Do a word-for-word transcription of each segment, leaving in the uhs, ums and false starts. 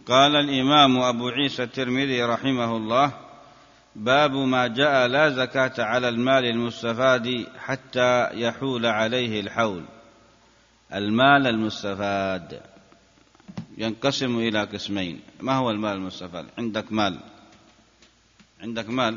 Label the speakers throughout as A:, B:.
A: قال الإمام أبو عيسى الترمذي رحمه الله: باب ما جاء لا زكاة على المال المستفاد حتى يحول عليه الحول. المال المستفاد ينقسم إلى قسمين. ما هو المال المستفاد؟ عندك مال عندك مال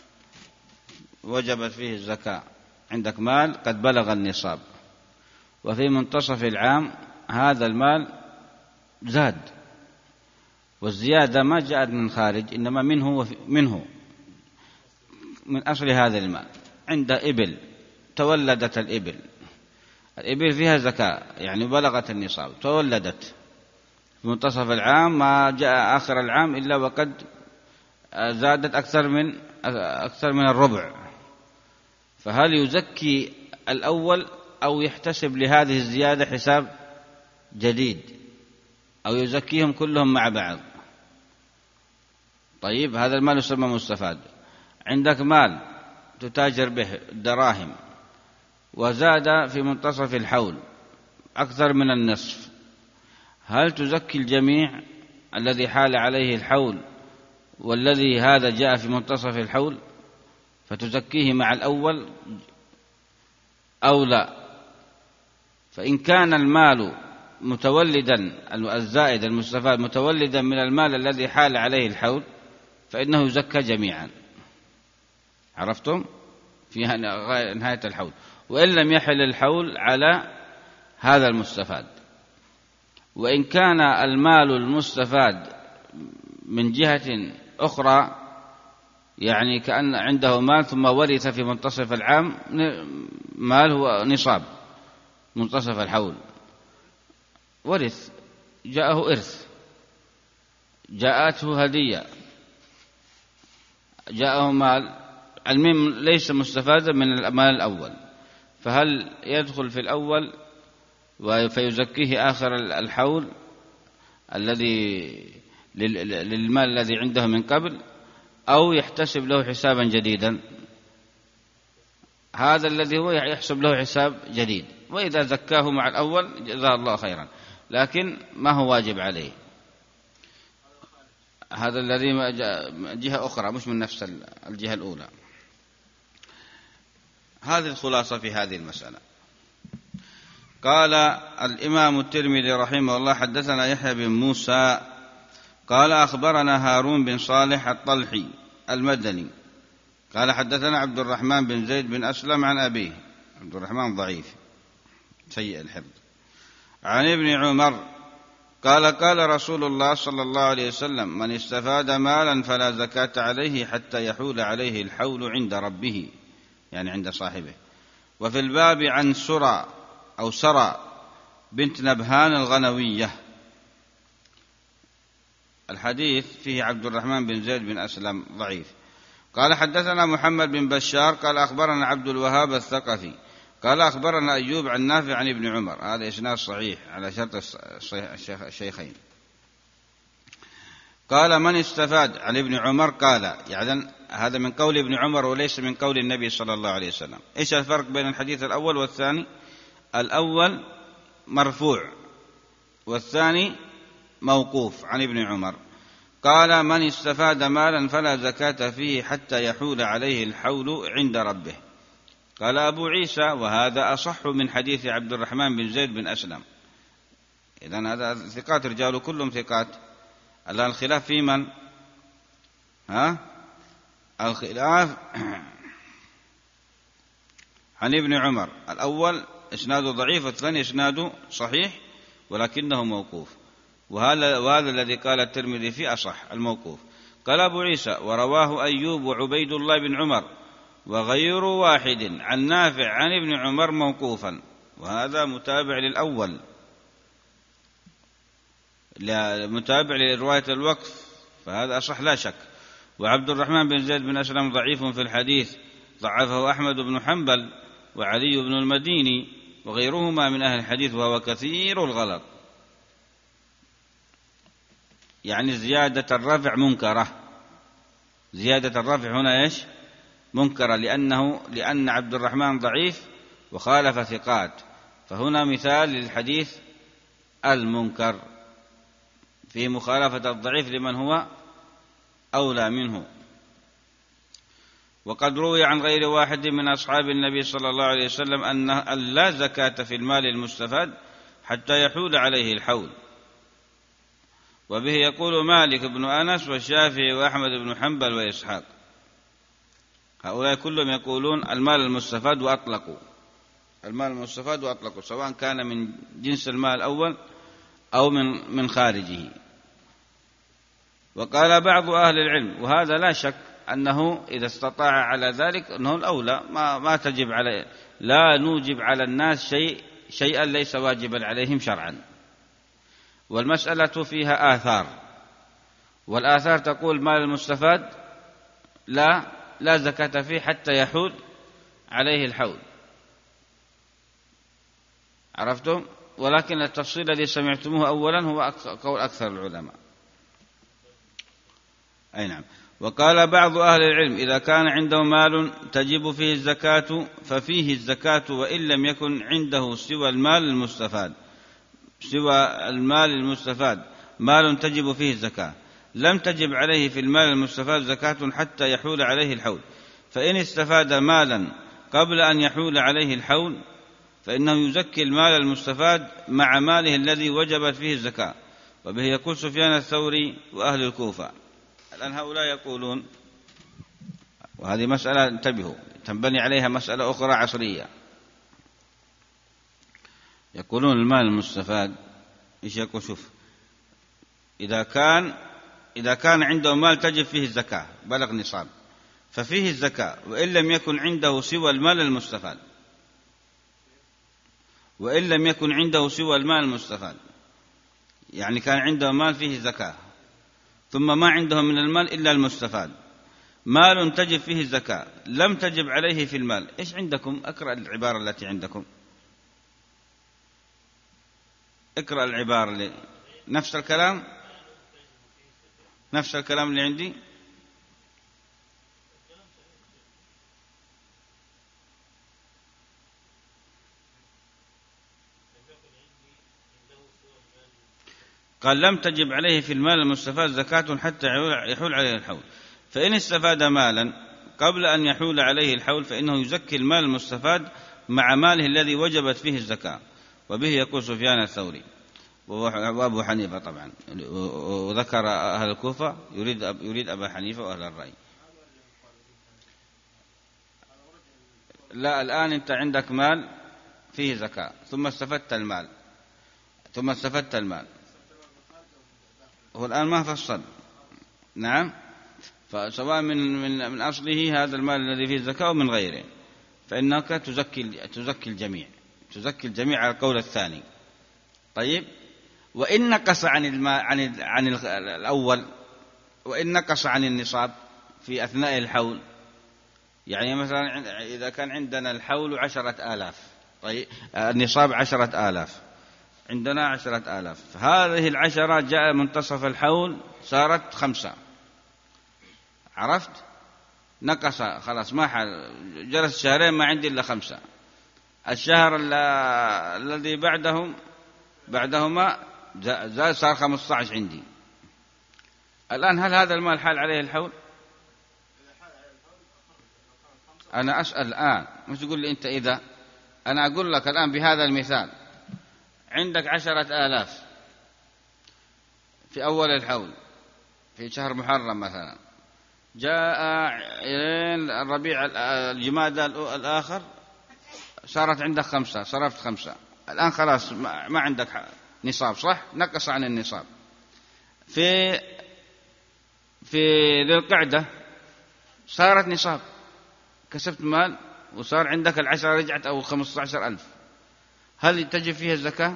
A: وجبت فيه الزكاة، عندك مال قد بلغ النصاب، وفي منتصف العام هذا المال زاد، والزيادة ما جاءت من خارج، إنما منه منه من أصل هذا المال. عند إبل تولدت الإبل الإبل فيها زكاة، يعني بلغت النصاب، تولدت في منتصف العام، ما جاء آخر العام إلا وقد زادت أكثر من أكثر من الربع، فهل يزكي الأول أو يحتسب لهذه الزيادة حساب جديد أو يزكيهم كلهم مع بعض؟ طيب، هذا المال يسمى مستفاد. عندك مال تتاجر به دراهم وزاد في منتصف الحول أكثر من النصف، هل تزكي الجميع الذي حال عليه الحول والذي هذا جاء في منتصف الحول فتزكيه مع الأول أو لا؟ فإن كان المال متولدا، الزائد المستفاد متولدا من المال الذي حال عليه الحول، فإنه يزكى جميعا. عرفتم؟ في نهاية الحول. وإن لم يحل الحول على هذا المستفاد. وإن كان المال المستفاد من جهة أخرى، يعني كأن عنده مال ثم ورث في منتصف العام مال هو نصاب منتصف الحول، ورث، جاءه إرث، جاءته هدية، جاءه مال، المهم ليس مستفادا من المال الأول، فهل يدخل في الأول فيزكيه آخر الحول الذي للمال الذي عنده من قبل، أو يحتسب له حسابا جديدا؟ هذا الذي هو يحسب له حساب جديد، وإذا زكاه مع الأول جزاه الله خيرا، لكن ما هو واجب عليه. هذا الذي جهة أخرى مش من نفس الجهة الأولى. هذه الخلاصة في هذه المسألة. قال الإمام الترمذي رحمه الله: حدثنا يحيى بن موسى قال أخبرنا هارون بن صالح الطلحي المدني قال حدثنا عبد الرحمن بن زيد بن أسلم عن أبيه، عبد الرحمن ضعيف سيء الحفظ، عن ابن عمر قال قال رسول الله صلى الله عليه وسلم: من استفاد مالا فلا زكاة عليه حتى يحول عليه الحول عند ربه، يعني عند صاحبه. وفي الباب عن سرى أو سرى بنت نبهان الغنوية. الحديث فيه عبد الرحمن بن زيد بن أسلم ضعيف. قال حدثنا محمد بن بشار قال أخبرنا عبد الوهاب الثقفي قال أخبرنا أيوب عن نافع عن ابن عمر. هذا إسناد صحيح على شرط الشيخين. قال: من استفاد عن ابن عمر قال، يعني هذا من قول ابن عمر وليس من قول النبي صلى الله عليه وسلم. إيش الفرق بين الحديث الأول والثاني؟ الأول مرفوع والثاني موقوف عن ابن عمر. قال: من استفاد مالا فلا زكاة فيه حتى يحول عليه الحول عند ربه. قال أبو عيسى: وهذا أصح من حديث عبد الرحمن بن زيد بن أسلم. إذن هذا ثقات، رجال كلهم ثقات. الآن الخلاف في من؟ ها؟ الخلاف عن ابن عمر. الأول إسناده ضعيف والثاني إسناده صحيح ولكنه موقوف، وهذا, وهذا الذي قال الترمذي فيه أصح، الموقوف. قال أبو عيسى: ورواه أيوب وعبيد الله بن عمر وغير واحد عن نافع عن ابن عمر موقوفا، وهذا متابع للأول، متابع لرواية الوقف، فهذا أصح لا شك. وعبد الرحمن بن زيد بن أسلم ضعيف في الحديث، ضعفه أحمد بن حنبل وعلي بن المديني وغيرهما من أهل الحديث، وهو كثير الغلط. يعني زيادة الرفع منكرة، زيادة الرفع هنا إيش؟ منكرة، لأنه لأن عبد الرحمن ضعيف وخالف ثقات، فهنا مثال للحديث المنكر. في مخالفة الضعيف لمن هو أولى منه. وقد روي عن غير واحد من أصحاب النبي صلى الله عليه وسلم أن لا زكاة في المال المستفاد حتى يحول عليه الحول، وبه يقول مالك بن أنس والشافعي وأحمد بن حنبل وإسحاق. هؤلاء كلهم يقولون المال المستفاد وأطلقوا المال المستفاد وأطلقوا سواء كان من جنس المال الأول أو من من خارجه. وقال بعض أهل العلم، وهذا لا شك أنه إذا استطاع على ذلك أنه الأولى، ما ما تجب عليه، لا نوجب على الناس شيء شيئا ليس واجبا عليهم شرعا. والمسألة فيها آثار، والآثار تقول المال المستفاد لا لا زكاة فيه حتى يحول عليه الحول. عرفتم؟ ولكن التفصيل الذي سمعتموه أولا هو قول أكثر العلماء. أي نعم. وقال بعض أهل العلم إذا كان عنده مال تجب فيه الزكاة ففيه الزكاة وإن لم يكن عنده سوى المال المستفاد سوى المال المستفاد مال تجب فيه الزكاة، لم تجب عليه في المال المستفاد زكاة حتى يحول عليه الحول. فإن استفاد مالا قبل أن يحول عليه الحول فإنه يزكي المال المستفاد مع ماله الذي وجبت فيه الزكاة، وبه يقول سفيان الثوري وأهل الكوفة. الآن هؤلاء يقولون، وهذه مسألة انتبهوا تنبني عليها مسألة أخرى عصرية، يقولون المال المستفاد إيش يقول؟ شوف، إذا كان إذا كان عنده مال تجب فيه الزكاة بلغ نصاب ففيه الزكاة وإن لم يكن عنده سوى المال المستفاد وإن لم يكن عنده سوى المال المستفاد يعني كان عنده مال فيه زكاة ثم ما عنده من المال إلا المستفاد، مال تجب فيه الزكاة لم تجب عليه في المال. إيش عندكم؟ أقرأ العبارة التي عندكم، اقرأ العبارة اللي نفس الكلام نفس الكلام اللي عندي. قال لم تجب عليه في المال المستفاد زكاة حتى يحول عليه الحول. فإن استفاد مالا قبل أن يحول عليه الحول فإنه يزكي المال المستفاد مع ماله الذي وجبت فيه الزكاة، وبه يقول سفيان الثوري وأبو حنيفة طبعا، وذكر أهل الكوفة يريد يريد أبا حنيفة وأهل الرأي. لا، الآن أنت عندك مال فيه زكاة ثم استفدت المال ثم استفدت المال هو الآن ما فصل. نعم، فسواء من من من أصله هذا المال الذي فيه الزكاة ومن غيره فإنك تزكي تزكي الجميع تزكي الجميع على القول الثاني. طيب، وإن نقص عن الماء عن عن الأول وإن نقص عن النصاب في أثناء الحول، يعني مثلا إذا كان عندنا الحول عشرة آلاف، طيب النصاب عشرة آلاف، عندنا عشرة آلاف، هذه العشرة جاء منتصف الحول صارت خمسة، عرفت؟ نقص خلاص، ما حل، جلس شهرين ما عندي إلا خمسة، الشهر الذي بعدهم بعدهما زاد صار خمسة عشر عندي. الآن هل هذا المال حال عليه الحول؟ أنا أسأل الآن، مش تقول لي أنت إذا، أنا أقول لك الآن بهذا المثال عندك عشرة آلاف في أول الحول في شهر محرم مثلا، جاء الربيع الجمادى الآخر صارت عندك خمسة، صرفت خمسة، الآن خلاص ما عندك نصاب، صح؟ نقص عن النصاب. في في ذي القعدة صارت نصاب، كسبت مال وصار عندك العشرة رجعت أو خمسة عشر ألف، هل تجب فيها الزكاة؟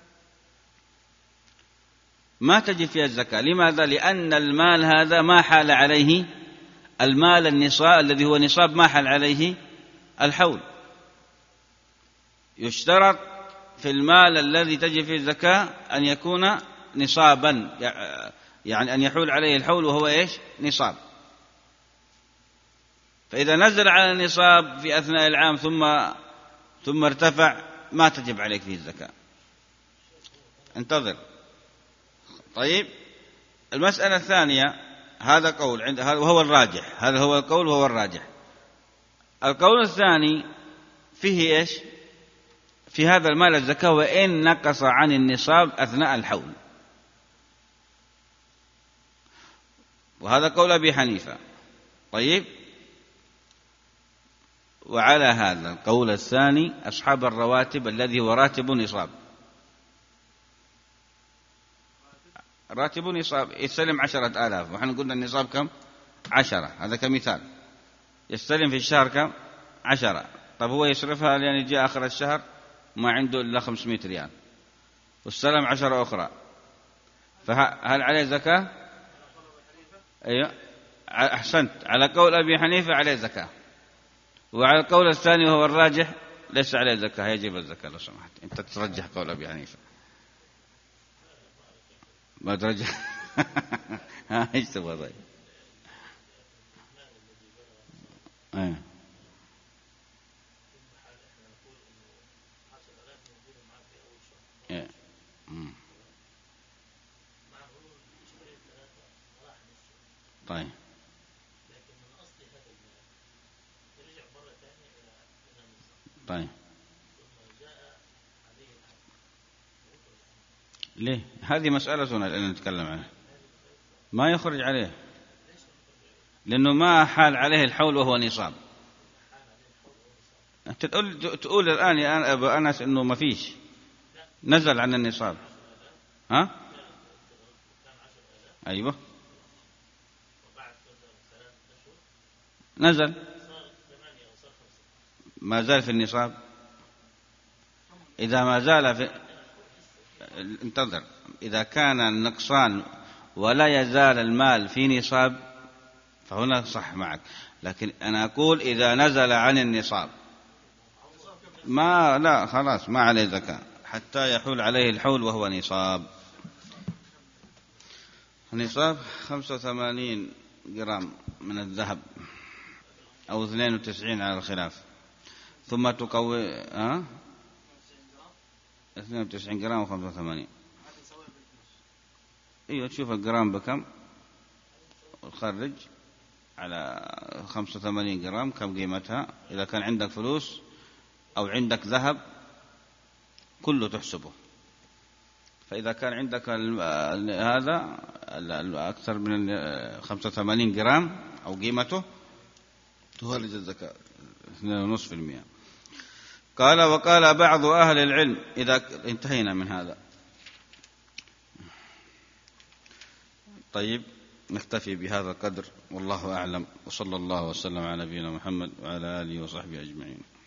A: ما تجب فيها الزكاة. لماذا؟ لأن المال هذا ما حال عليه المال النصاب الذي هو نصاب، ما حال عليه الحول. يشترط في المال الذي تجب فيه الزكاة أن يكون نصابا، يعني أن يحول عليه الحول وهو إيش؟ نصاب. فإذا نزل على النصاب في أثناء العام ثم ثم ارتفع ما تجب عليك فيه الزكاة، انتظر. طيب، المسألة الثانية، هذا قول عند هذا وهو الراجح، هذا هو القول وهو الراجح. القول الثاني فيه إيش؟ في هذا المال الزكاة وإن نقص عن النصاب أثناء الحول، وهذا قول أبي حنيفة. طيب، وعلى هذا القول الثاني أصحاب الرواتب الذي هو راتب نصاب، راتب نصاب يستلم عشرة آلاف، ونحن قلنا النصاب كم؟ عشرة، هذا كمثال. يستلم في الشهر كم؟ عشرة. طب هو يصرفها لأن يجي آخر الشهر ما عنده إلا خمسمائة ريال، واستلم عشرة أخرى، فهل عليه زكاة؟ أيوة، أحسنت، على قول أبي حنيفة عليه زكاة، وعلى القول الثاني وهو الراجح ليس عليه زكاة، يجب الزكاة. لو سمحت أنت ترجح قول أبي حنيفة، ما ترجح. ها ايش تبغى؟ طيب ايه ايه طيب طيب ليه؟ هذه مسألتنا الآن نتكلم عنها. ما يخرج عليه لأنه ما حال عليه الحول وهو نصاب. أنت تقول, تقول الآن يا أبا أنس إنه ما فيش، نزل عن النصاب. ها؟ أيوة، نزل، ما زال في النصاب. إذا ما زال في، انتظر، إذا كان النقصان ولا يزال المال في نصاب فهنا صح معك، لكن أنا أقول إذا نزل عن النصاب ما لا خلاص ما عليه زكاة حتى يحول عليه الحول وهو نصاب. النصاب خمسة وثمانين جرام من الذهب أو اثنين وتسعين على الخلاف، ثم تقوي ها اثنين وتسعين جرام وخمسة وثمانين. ايوه، تشوف الجرام بكم وتخرج على خمسة وثمانين جرام كم قيمتها. إذا كان عندك فلوس أو عندك ذهب كله تحسبه. فإذا كان عندك هذا أكثر من خمسة وثمانين جرام أو قيمته تخرج الزكاة اثنين ونصف في المئة. قال وقال بعض أهل العلم، إذا انتهينا من هذا. طيب نكتفي بهذا القدر، والله أعلم، وصلى الله وسلم على نبينا محمد وعلى آله وصحبه أجمعين.